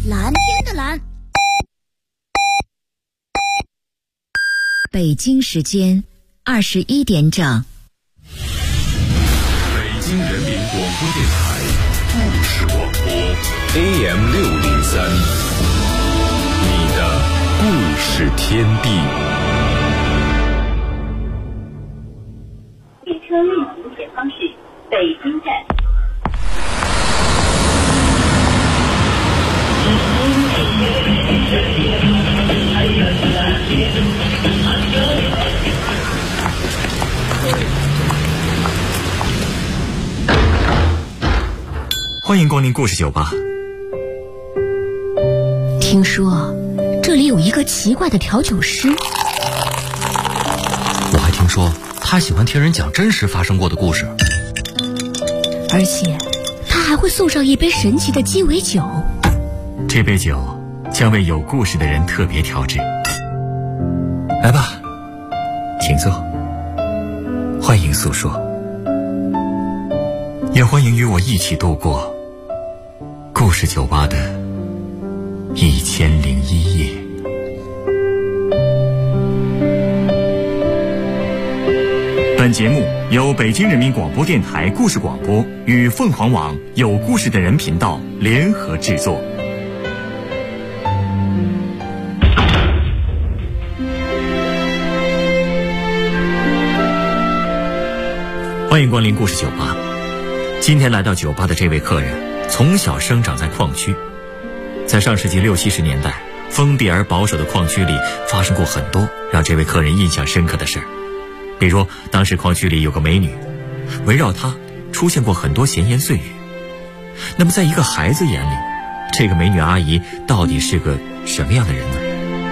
蓝天的蓝。 北京时间21点整。 北京人民广播电台故事广播 AM603，你的故事天地。 列车运行前方是北京站。 欢迎光临故事酒吧。 听说这里有一个奇怪的调酒师， 我还听说他喜欢听人讲真实发生过的故事， 而且他还会送上一杯神奇的鸡尾酒。 这杯酒将为有故事的人特别调制。来吧，请坐，欢迎诉说，也欢迎与我一起度过故事酒吧的1001夜。本节目由北京人民广播电台故事广播与凤凰网有故事的人频道联合制作。欢迎光临故事酒吧。今天来到酒吧的这位客人从小生长在矿区，在上世纪60、70年代，封闭而保守的矿区里发生过很多让这位客人印象深刻的事儿。比如当时矿区里有个美女，围绕她出现过很多闲言碎语。那么在一个孩子眼里，这个美女阿姨到底是个什么样的人呢？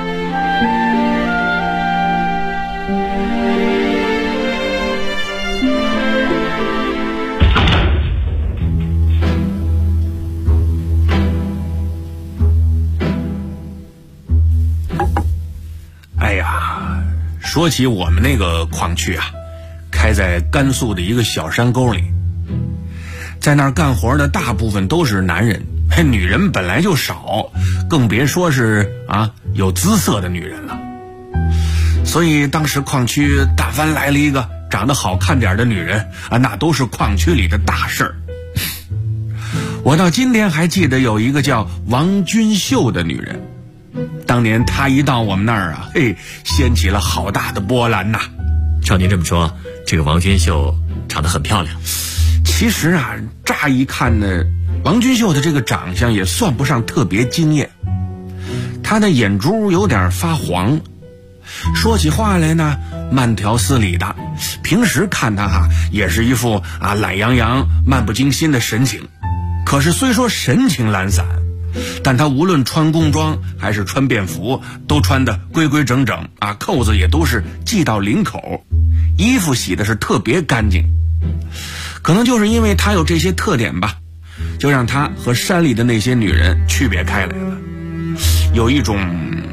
说起我们那个矿区啊，开在甘肃的一个小山沟里，在那儿干活的大部分都是男人，女人本来就少，更别说是有姿色的女人了。所以当时矿区但凡来了一个长得好看点的女人那都是矿区里的大事儿。我到今天还记得有一个叫王君秀的女人，当年她一到我们那儿掀起了好大的波澜呐。 照您这么说，这个王君秀长得很漂亮。 其实乍一看呢，王君秀的这个长相也算不上特别惊艳，她的眼珠有点发黄，说起话来呢慢条斯理的，平时看她也是一副懒洋洋漫不经心的神情。可是虽说神情懒散，但他无论穿工装还是穿便服都穿得规规整整扣子也都是系到领口，衣服洗的是特别干净。可能就是因为他有这些特点吧，就让他和山里的那些女人区别开来了，有一种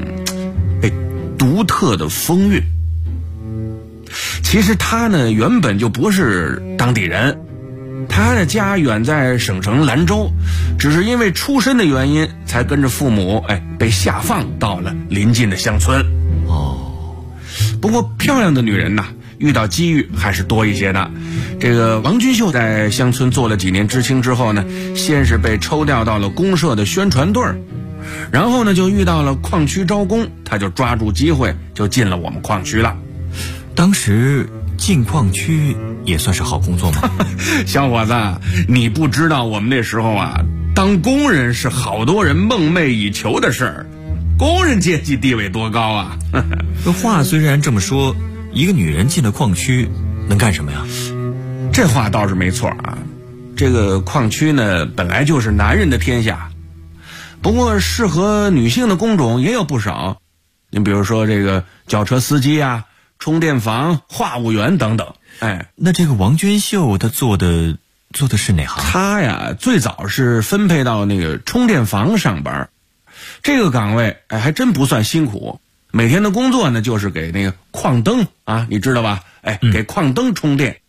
独特的风韵。其实他呢原本就不是当地人，他的家远在省城兰州，只是因为出身的原因才跟着父母被下放到了邻近的乡村。不过漂亮的女人遇到机遇还是多一些的。这个王君秀在乡村做了几年知青之后呢，先是被抽调到了公社的宣传队，然后呢就遇到了矿区招工，他就抓住机会就进了我们矿区了。 当时进矿区也算是好工作吗？ 小伙子，你不知道我们那时候当工人是好多人梦寐以求的事儿，工人阶级地位多高啊！ 话虽然这么说，一个女人进了矿区能干什么呀？ 这话倒是没错这个矿区呢本来就是男人的天下，不过适合女性的工种也有不少。你比如说这个轿车司机充电房、话务员等等。 那这个王君秀她做的是哪行？ 她最早是分配到那个充电房上班，这个岗位还真不算辛苦。每天的工作呢就是给那个矿灯你知道吧？给矿灯充电。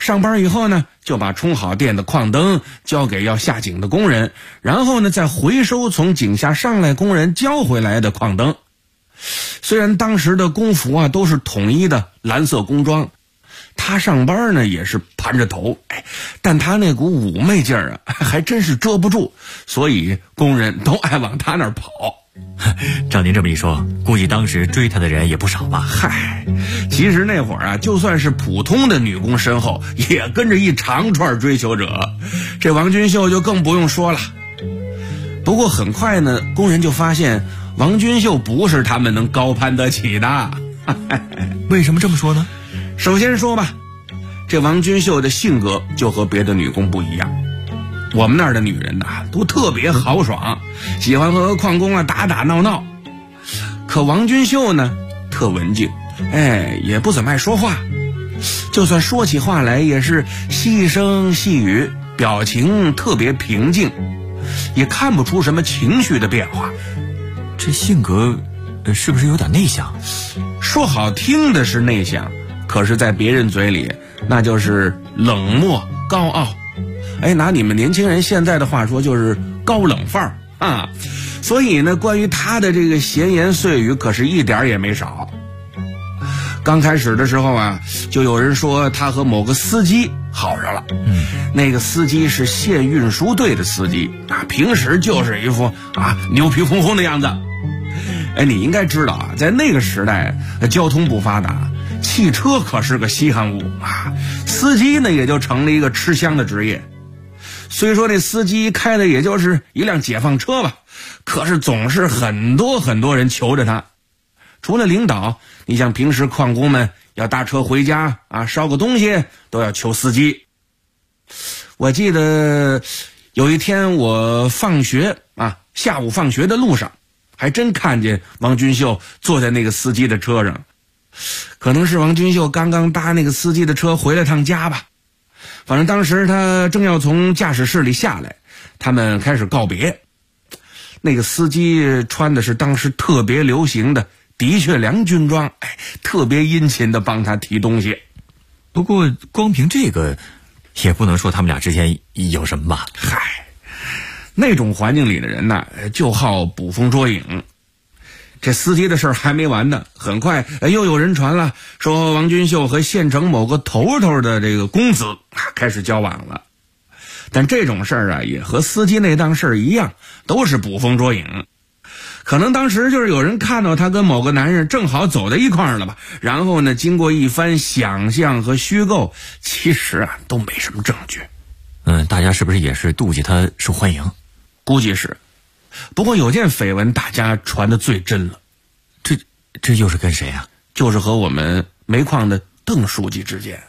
上班以后呢，就把充好电的矿灯交给要下井的工人，然后呢再回收从井下上来工人交回来的矿灯。虽然当时的工服啊都是统一的蓝色工装，他上班呢也是盘着头，但他那股妩媚劲儿啊还真是遮不住，所以工人都爱往他那儿跑。 照您这么一说，估计当时追他的人也不少吧？ 嗨，其实那会儿啊，就算是普通的女工身后，也跟着一长串追求者。这王君秀就更不用说了。不过很快呢，工人就发现王君秀不是他们能高攀得起的。 为什么这么说呢？ 首先说吧，这王君秀的性格就和别的女工不一样。我们那儿的女人呐，都特别豪爽，喜欢和矿工啊打打闹闹。可王君秀呢，特文静，也不怎么爱说话。就算说起话来，也是细声细语，表情特别平静，也看不出什么情绪的变化。 这性格，是不是有点内向？ 说好听的是内向，可是在别人嘴里，那就是冷漠高傲。拿你们年轻人现在的话说，就是高冷范儿啊。所以呢，关于他的这个闲言碎语可是一点也没少。刚开始的时候啊，就有人说他和某个司机好上了。那个司机是县运输队的司机啊，平时就是一副牛皮哄哄的样子。你应该知道啊，在那个时代交通不发达，汽车可是个稀罕物啊，司机呢也就成了一个吃香的职业。虽说这司机开的也就是一辆解放车吧，可是总是很多很多人求着他。除了领导，你像平时矿工们要搭车回家啊，烧个东西都要求司机。我记得有一天我放学啊，下午放学的路上，还真看见王君秀坐在那个司机的车上。可能是王君秀刚刚搭那个司机的车回了趟家吧。反正当时他正要从驾驶室里下来，他们开始告别。那个司机穿的是当时特别流行的的确良军装，特别殷勤的帮他提东西。 不过光凭这个也不能说他们俩之间有什么吧。 那种环境里的人呢，就好捕风捉影。这司机的事儿还没完呢，很快又有人传了，说王君秀和县城某个头头的这个公子开始交往了。但这种事儿啊，也和司机那档事儿一样，都是捕风捉影。可能当时就是有人看到他跟某个男人正好走在一块儿了吧，然后呢，经过一番想象和虚构，其实啊都没什么证据。 大家是不是也是妒忌他受欢迎？ 估计是。不过有件绯闻大家传得最真了。 这又是跟谁啊？ 就是和我们煤矿的邓书记之间。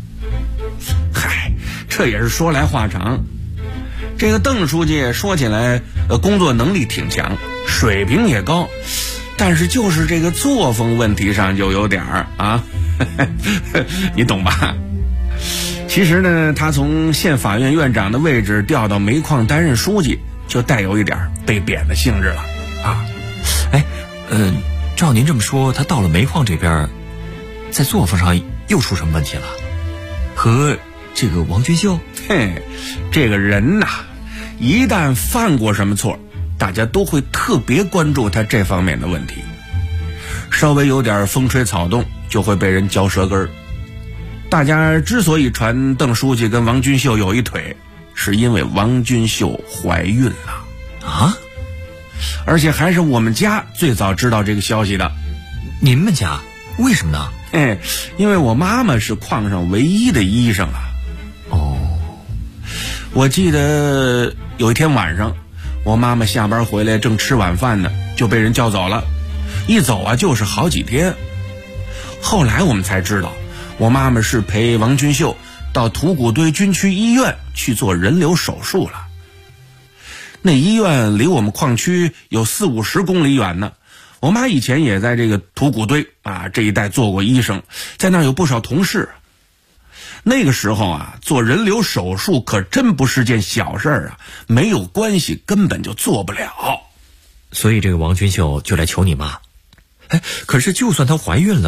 这也是说来话长。这个邓书记说起来工作能力挺强，水平也高，但是就是这个作风问题上就有点你懂吧？其实呢，他从县法院院长的位置调到煤矿担任书记，就带有一点被贬的性质了啊。 照您这么说，他到了煤矿这边，在作风上又出什么问题了？和这个王君秀？ 这个人呐，一旦犯过什么错，大家都会特别关注他这方面的问题。稍微有点风吹草动，就会被人嚼舌根儿。大家之所以传邓书记跟王君秀有一腿，是因为王君秀怀孕了啊， 而且还是我们家最早知道这个消息的。 你们家？为什么呢？ 因为我妈妈是矿上唯一的医生啊。我记得有一天晚上，我妈妈下班回来正吃晚饭呢，就被人叫走了，一走啊就是好几天。后来我们才知道，我妈妈是陪王君秀到土谷堆军区医院去做人流手术了。那医院离我们矿区有40-50公里远呢。我妈以前也在这个土谷堆这一带做过医生，在那儿有不少同事。那个时候啊，做人流手术可真不是件小事啊，没有关系根本就做不了。 所以这个王君秀就来求你妈。可是就算她怀孕了，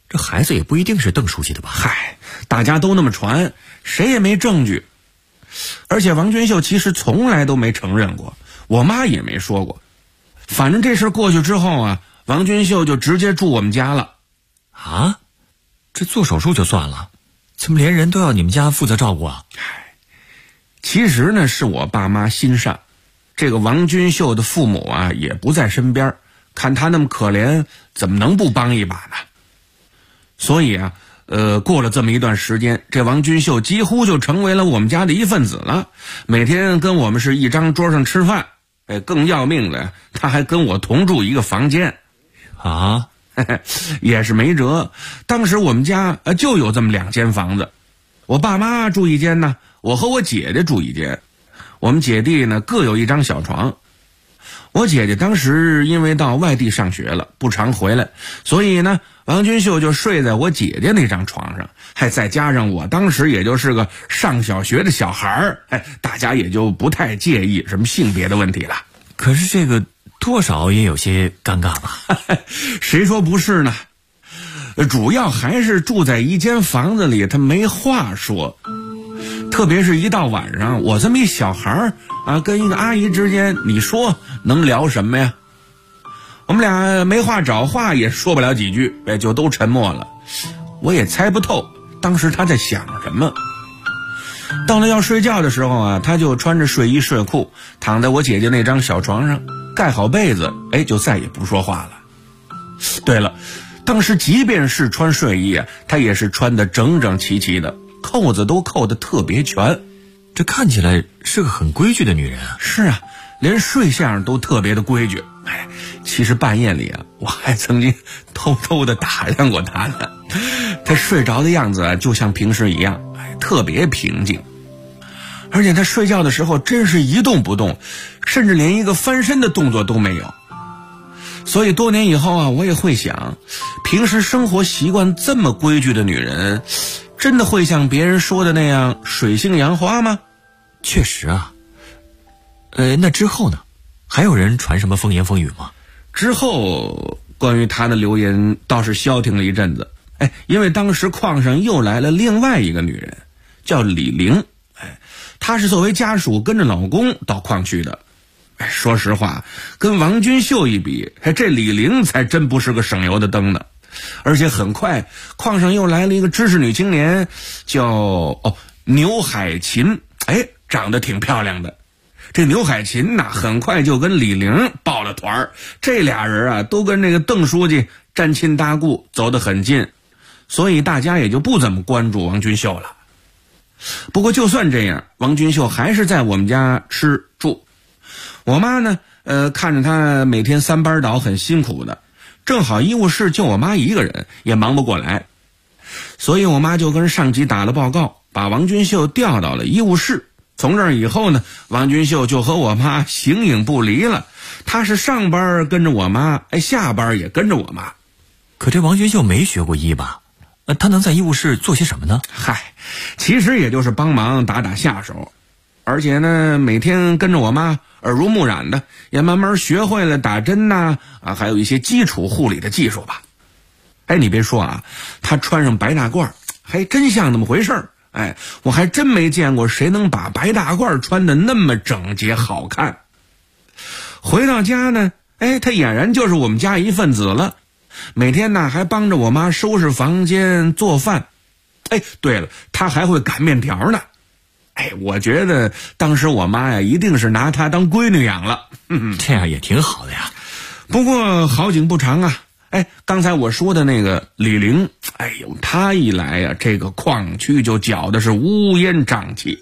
这孩子也不一定是邓书记的吧？ 嗨，大家都那么传，谁也没证据。而且王君秀其实从来都没承认过，我妈也没说过。反正这事过去之后啊，王君秀就直接住我们家了。 啊？这做手术就算了，怎么连人都要你们家负责照顾啊？ 其实呢，是我爸妈心善，这个王君秀的父母啊也不在身边，看他那么可怜，怎么能不帮一把呢？所以啊，过了这么一段时间，这王君秀几乎就成为了我们家的一份子了，每天跟我们是一张桌上吃饭。更要命的，他还跟我同住一个房间。 啊？ 也是没辙，当时我们家就有这么2间房子，我爸妈住一间呢，我和我姐姐住一间，我们姐弟呢各有一张小床。我姐姐当时因为到外地上学了，不常回来，所以呢王君秀就睡在我姐姐那张床上，还再加上我当时也就是个上小学的小孩儿，大家也就不太介意什么性别的问题了。 可是这个多少也有些尴尬吧？ 谁说不是呢？主要还是住在一间房子里，他没话说。特别是一到晚上，我这么一小孩啊，跟一个阿姨之间，你说能聊什么呀？我们俩没话找话，也说不了几句，就都沉默了。我也猜不透当时他在想什么。到了要睡觉的时候啊，他就穿着睡衣睡裤躺在我姐姐那张小床上，盖好被子，就再也不说话了。对了，当时即便是穿睡衣啊，他也是穿得整整齐齐的，扣子都扣得特别全。 这看起来是个很规矩的女人啊。 是啊，连睡相都特别的规矩。其实半夜里啊，我还曾经偷偷的打量过她呢。她睡着的样子啊，就像平时一样，特别平静。而且她睡觉的时候真是一动不动，甚至连一个翻身的动作都没有。所以多年以后啊，我也会想，平时生活习惯这么规矩的女人，真的会像别人说的那样水性杨花吗？ 确实啊。那之后呢？还有人传什么风言风语吗？ 之后关于她的流言倒是消停了一阵子。因为当时矿上又来了另外一个女人，叫李玲。她是作为家属跟着老公到矿去的。说实话，跟王君秀一比，这李玲才真不是个省油的灯呢。而且很快，矿上又来了一个知识女青年，叫牛海琴。长得挺漂亮的。这牛海琴呐，很快就跟李玲抱了团儿。这俩人啊，都跟那个邓书记沾亲搭故，走得很近，所以大家也就不怎么关注王君秀了。不过就算这样，王君秀还是在我们家吃住。我妈呢，看着她每天3班倒，很辛苦的，正好医务室就我妈一个人，也忙不过来，所以我妈就跟上级打了报告，把王君秀调到了医务室。从这儿以后呢，王君秀就和我妈形影不离了。她是上班跟着我妈，下班也跟着我妈。 可这王君秀没学过医吧？她能在医务室做些什么呢？ 其实也就是帮忙打打下手，而且呢，每天跟着我妈耳濡目染的，也慢慢学会了打针呐，还有一些基础护理的技术吧。你别说啊，她穿上白大褂，还真像那么回事儿。我还真没见过谁能把白大褂穿得那么整洁好看。回到家呢，她俨然就是我们家一份子了。每天呢，还帮着我妈收拾房间做饭。对了，她还会擀面条呢。我觉得当时我妈呀，一定是拿她当闺女养了。 这样也挺好的呀。 不过好景不长啊。刚才我说的那个李玲，她一来呀，这个矿区就搅的是乌烟瘴气。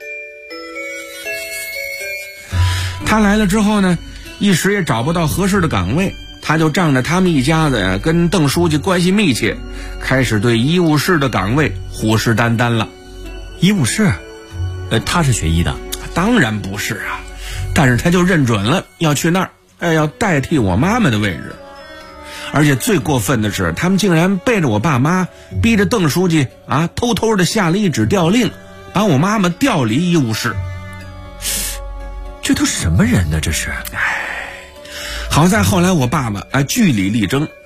她来了之后呢，一时也找不到合适的岗位，她就仗着他们一家子呀跟邓书记关系密切，开始对医务室的岗位虎视眈眈了。 医务室？她是学医的？ 当然不是啊，但是她就认准了要去那儿，要代替我妈妈的位置。而且最过分的是，他们竟然背着我爸妈，逼着邓书记偷偷的下了一纸调令，把我妈妈调离医务室。 这都什么人呢？这是。 好在后来我爸爸据理力争，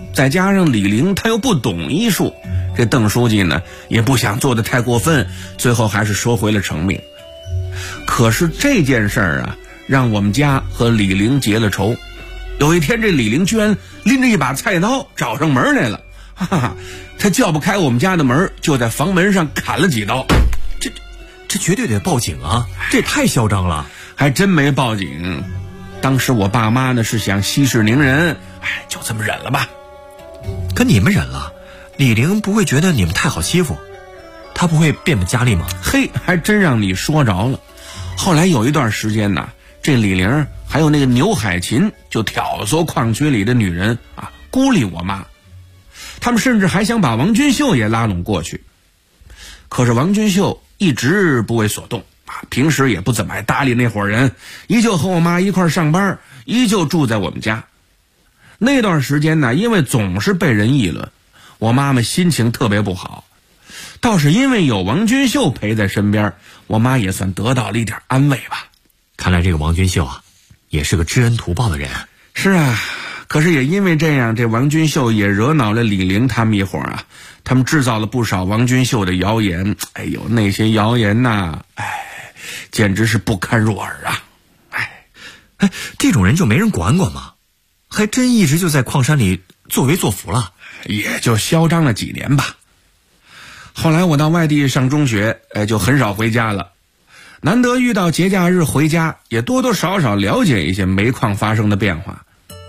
再加上李玲她又不懂医术，这邓书记呢也不想做得太过分，最后还是收回了成命。可是这件事儿啊，让我们家和李玲结了仇。有一天，这李玲居然拎着一把菜刀找上门来了，哈哈，她叫不开我们家的门，就在房门上砍了几刀。 这绝对得报警啊！这也太嚣张了。 还真没报警。当时我爸妈呢是想息事宁人，就这么忍了吧。 可你们忍了，李玲不会觉得你们太好欺负，她不会变本加厉吗？ 嘿，还真让你说着了。后来有一段时间呢，这李玲还有那个牛海琴就挑唆矿区里的女人啊，孤立我妈。他们甚至还想把王君秀也拉拢过去。可是王君秀一直不为所动啊，平时也不怎么爱搭理那伙人，依旧和我妈一块上班，依旧住在我们家。那段时间呢，因为总是被人议论，我妈妈心情特别不好。倒是因为有王君秀陪在身边，我妈也算得到了一点安慰吧。 看来这个王君秀啊，也是个知恩图报的人。 是啊，可是也因为这样，这王君秀也惹恼了李玲他们一伙啊。他们制造了不少王君秀的谣言，哎呦，那些谣言呐，简直是不堪入耳啊！ 这种人就没人管管吗？还真一直就在矿山里作威作福了， 也就嚣张了几年吧。后来我到外地上中学，就很少回家了。难得遇到节假日回家，也多多少少了解一些煤矿发生的变化。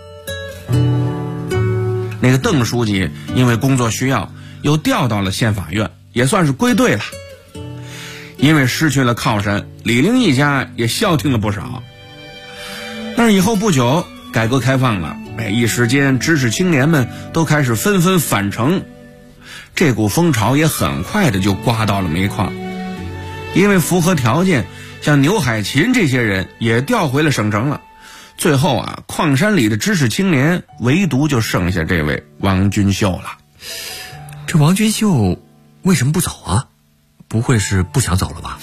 那个邓书记因为工作需要，又调到了县法院，也算是归队了。因为失去了靠山，李玲一家也消停了不少。但是以后不久，改革开放了，一时间知识青年们都开始纷纷返城，这股风潮也很快的就刮到了煤矿。因为符合条件，像牛海琴这些人也调回了省城了。最后啊，矿山里的知识青年唯独就剩下这位王君秀了。 这王君秀为什么不走啊？不会是不想走了吧？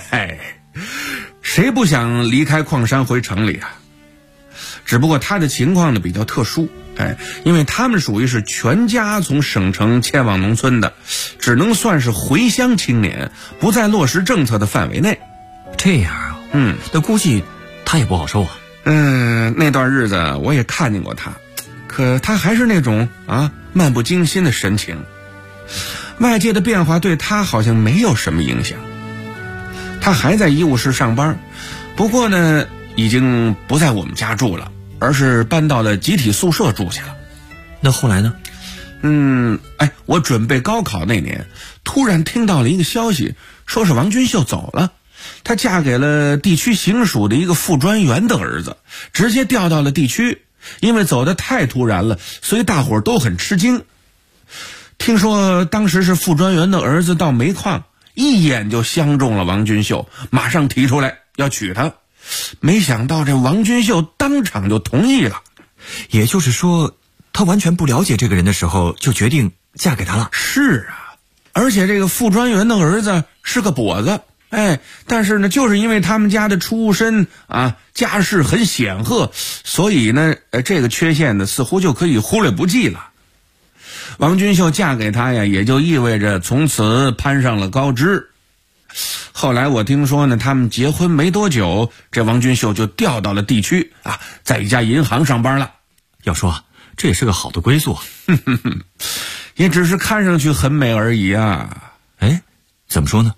谁不想离开矿山回城里啊？只不过他的情况呢比较特殊，因为他们属于是全家从省城迁往农村的，只能算是回乡青年，不在落实政策的范围内。 这样啊？那估计他也不好受啊。 那段日子我也看见过他，可他还是那种漫不经心的神情，外界的变化对他好像没有什么影响。他还在医务室上班，不过呢已经不在我们家住了，而是搬到了集体宿舍住去了。 那后来呢？ 我准备高考那年，突然听到了一个消息，说是王君秀走了，她嫁给了地区行署的一个副专员的儿子，直接调到了地区。因为走得太突然了，所以大伙儿都很吃惊。听说当时是副专员的儿子到煤矿，一眼就相中了王君秀，马上提出来要娶她。没想到这王君秀当场就同意了。 也就是说，她完全不了解这个人的时候，就决定嫁给他了。 是啊，而且这个副专员的儿子是个跛子，但是呢，就是因为他们家的出身家世很显赫，所以呢，这个缺陷呢，似乎就可以忽略不计了。王君秀嫁给他呀，也就意味着从此攀上了高枝。后来我听说呢，他们结婚没多久，这王君秀就调到了地区在一家银行上班了。 要说这也是个好的归宿， 也只是看上去很美而已啊。 怎么说呢？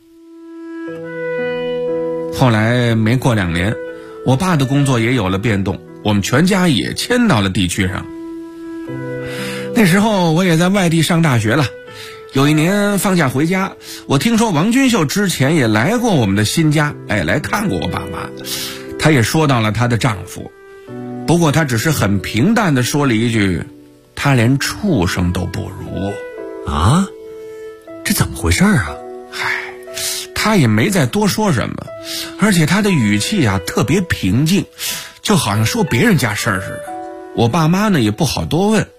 后来没过2年，我爸的工作也有了变动，我们全家也迁到了地区上。那时候我也在外地上大学了。有一年放假回家，我听说王君秀之前也来过我们的新家，来看过我爸妈。她也说到了她的丈夫，不过她只是很平淡地说了一句，他连畜生都不如。 这怎么回事啊？ 她也没再多说什么，而且她的语气特别平静，就好像说别人家事儿似的。我爸妈呢也不好多问。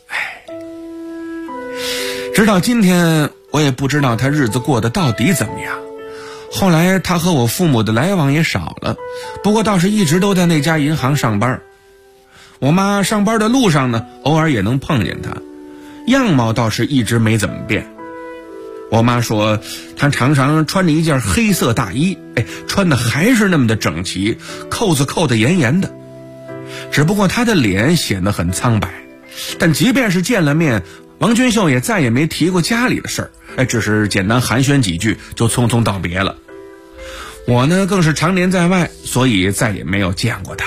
直到今天，我也不知道她日子过得到底怎么样。后来她和我父母的来往也少了，不过倒是一直都在那家银行上班。我妈上班的路上呢，偶尔也能碰见她， 样貌倒是一直没怎么变。我妈说她常常穿着一件黑色大衣，穿的还是那么的整齐，扣子扣得严严的。只不过她的脸显得很苍白，但即便是见了面，王君秀也再也没提过家里的事儿，只是简单寒暄几句就匆匆道别了。我呢更是常年在外，所以再也没有见过她。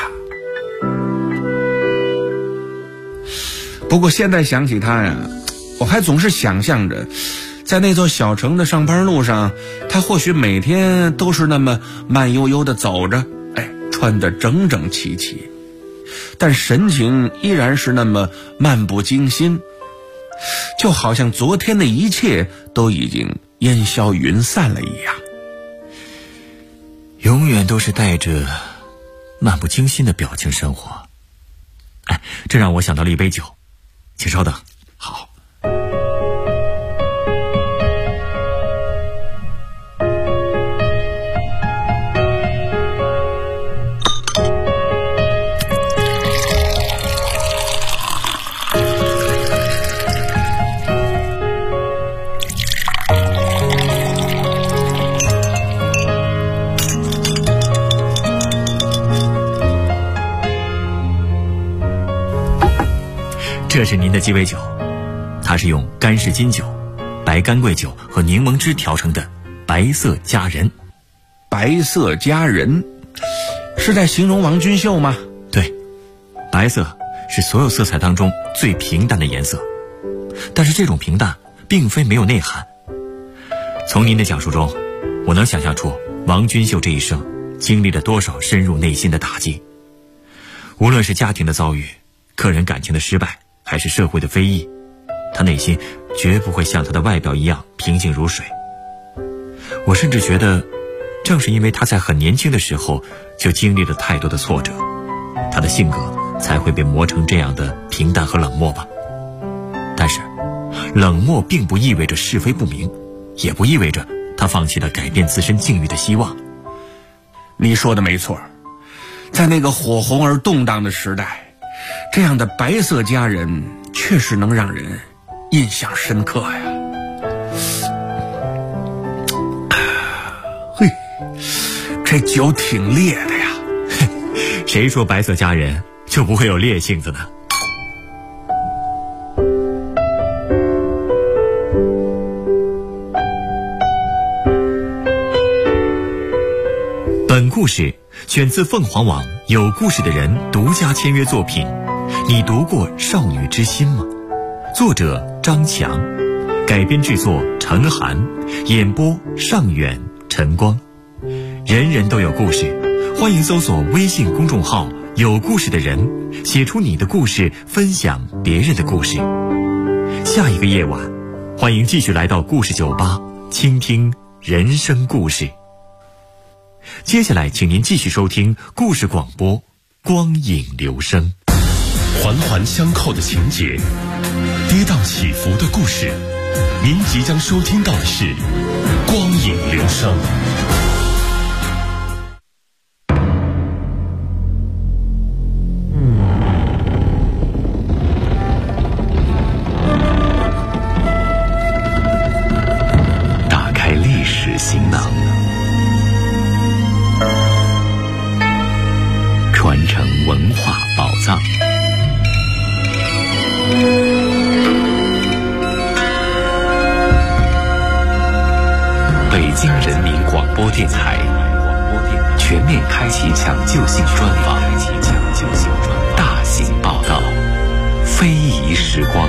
不过现在想起她呀，我还总是想象着在那座小城的上班路上，她或许每天都是那么慢悠悠地走着，穿得整整齐齐，但神情依然是那么漫不经心，就好像昨天的一切都已经烟消云散了一样。 永远都是带着漫不经心的表情生活。这让我想到了一杯酒，请稍等。好。这是您的鸡尾酒，它是用干式金酒、白干桂酒和柠檬汁调成的白色佳人。 白色佳人是在形容王君秀吗？ 对，白色是所有色彩当中最平淡的颜色，但是这种平淡并非没有内涵。从您的讲述中，我能想象出王君秀这一生经历了多少深入内心的打击。无论是家庭的遭遇、个人感情的失败，还是社会的非议，他内心绝不会像他的外表一样平静如水。我甚至觉得，正是因为他在很年轻的时候就经历了太多的挫折，他的性格才会被磨成这样的平淡和冷漠吧。但是冷漠并不意味着是非不明，也不意味着他放弃了改变自身境遇的希望。 你说的没错，在那个火红而动荡的时代，这样的白色佳人确实能让人印象深刻呀。嘿，这酒挺烈的呀。 谁说白色佳人就不会有烈性子呢？本故事选自凤凰网有故事的人独家签约作品。你读过《少女之心》吗？作者张强，改编制作陈寒，演播尚远、陈光。人人都有故事，欢迎搜索微信公众号有故事的人，写出你的故事，分享别人的故事。下一个夜晚，欢迎继续来到故事酒吧，倾听人生故事。接下来请您继续收听故事广播，光影留声。 环环相扣的情节，跌宕起伏的故事，您即将收听到的是光影留声。打开历史行囊，传承文化宝藏。北京人民广播电台全面开启抢救性专访，大型报道，非遗时光。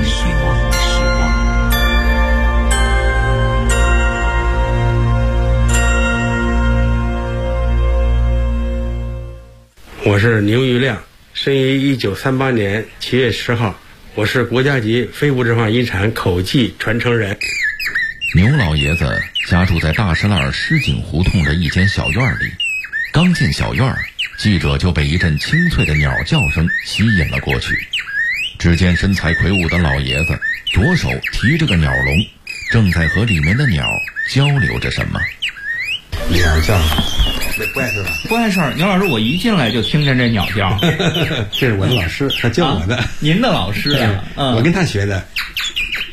我是牛玉亮，生于1938年7月10号，我是国家级非物质文化遗产口技传承人。 牛老爷子家住在大石栏狮井胡同的一间小院里，刚进小院，记者就被一阵清脆的鸟叫声吸引了过去。只见身材魁梧的老爷子左手提着个鸟笼，正在和里面的鸟交流着什么。 鸟叫不碍事吧？ 不碍事儿，牛老师，我一进来就听见这鸟叫。 这是我的老师，他教我的。 您的老师啊？ 我跟他学的。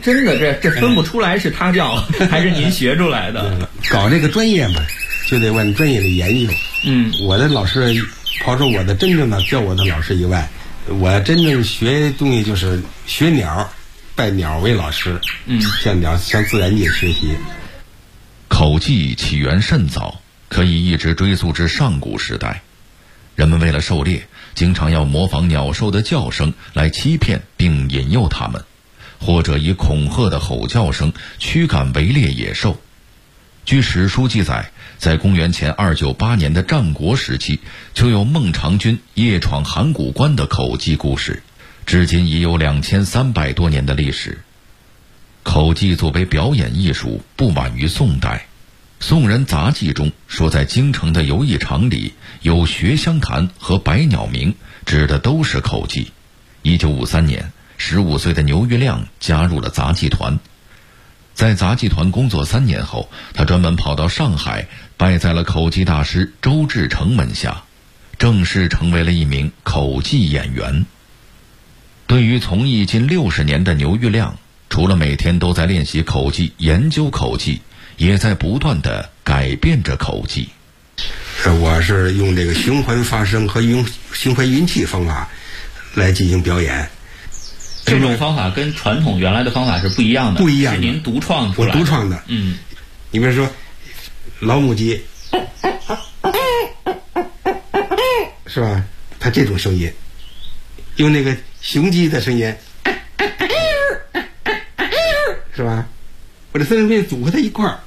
真的这分不出来是他教还是您学出来的。 搞这个专业嘛，就得往专业里研究。我的老师，刨出我的真正的教我的老师以外，我真正学东西就是学鸟，拜鸟为老师。向自然界学习。 口技起源甚早，可以一直追溯至上古时代。人们为了狩猎，经常要模仿鸟兽的叫声来欺骗并引诱它们，或者以恐吓的吼叫声驱赶围猎野兽。据史书记载，在公元前298年的战国时期，就有孟尝君夜闯函谷关的口技故事，至今已有2300多年的历史。口技作为表演艺术，不晚于宋代。宋人杂记中说，在京城的游艺场里有学香坛和百鸟鸣，指的都是口技。1953年，15岁的牛玉亮加入了杂技团。在杂技团工作3年后，他专门跑到上海，拜在了口技大师周志成门下，正式成为了一名口技演员。对于从艺近60年的牛玉亮，除了每天都在练习口技、研究口技，也在不断地改变着口技。 我是用这个循环发声和循环运气方法来进行表演。 这种方法跟传统原来的方法是不一样的， 不一样的， 是您独创出来的。 我独创的。你比如说老母鸡，是吧？它这种声音，用那个雄鸡的声音，是吧？我这三声变组合在一块儿，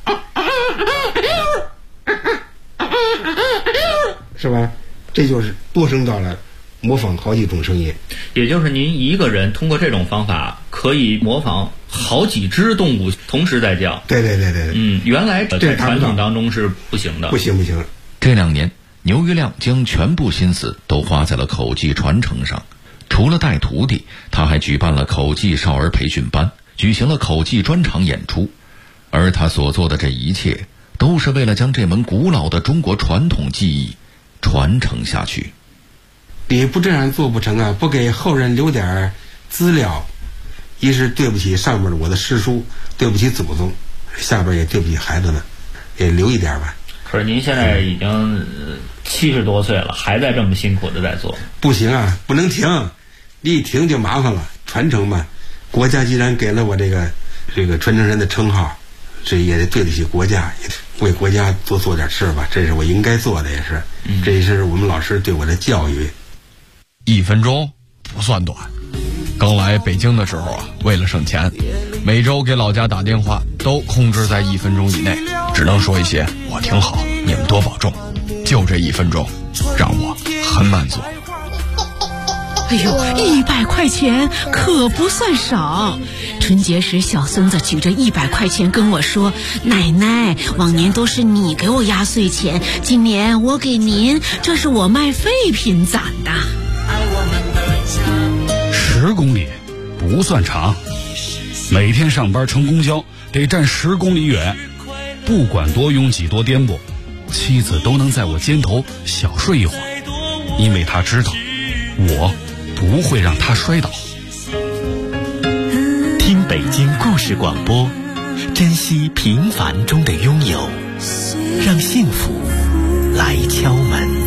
是吧？这就是多声道了，模仿好几种声音。 也就是您一个人通过这种方法可以模仿好几只动物同时在叫。 对。 原来在传统当中是不行的。 不行。 这2年，牛玉亮将全部心思都花在了口技传承上。除了带徒弟，他还举办了口技少儿培训班，举行了口技专场演出。而他所做的这一切，都是为了将这门古老的中国传统技艺传承下去。 你不这样做不成啊！不给后人留点资料，一是对不起上面我的师叔，对不起祖宗，下边也对不起孩子们，也留一点吧。 可是您现在已经70多岁了，还在这么辛苦的在做。 不行啊，不能停，你一停就麻烦了。传承嘛，国家既然给了我这个传承人的称号，这也得对得起国家，也为国家多做点事吧，这是我应该做的，也是，这也是我们老师对我的教育。 1分钟不算短。刚来北京的时候啊，为了省钱，每周给老家打电话都控制在1分钟以内，只能说一些我挺好，你们多保重。就这1分钟，让我很满足。 哎呦，100块钱可不算少。春节时，小孙子举着100块钱跟我说：“奶奶，往年都是你给我压岁钱，今年我给您，这是我卖废品攒的。 ”10公里不算长，每天上班乘公交得站10公里远，不管多拥挤多颠簸，妻子都能在我肩头小睡一会儿，因为她知道我不会让她摔倒。 听北京故事广播，珍惜平凡中的拥有，让幸福来敲门。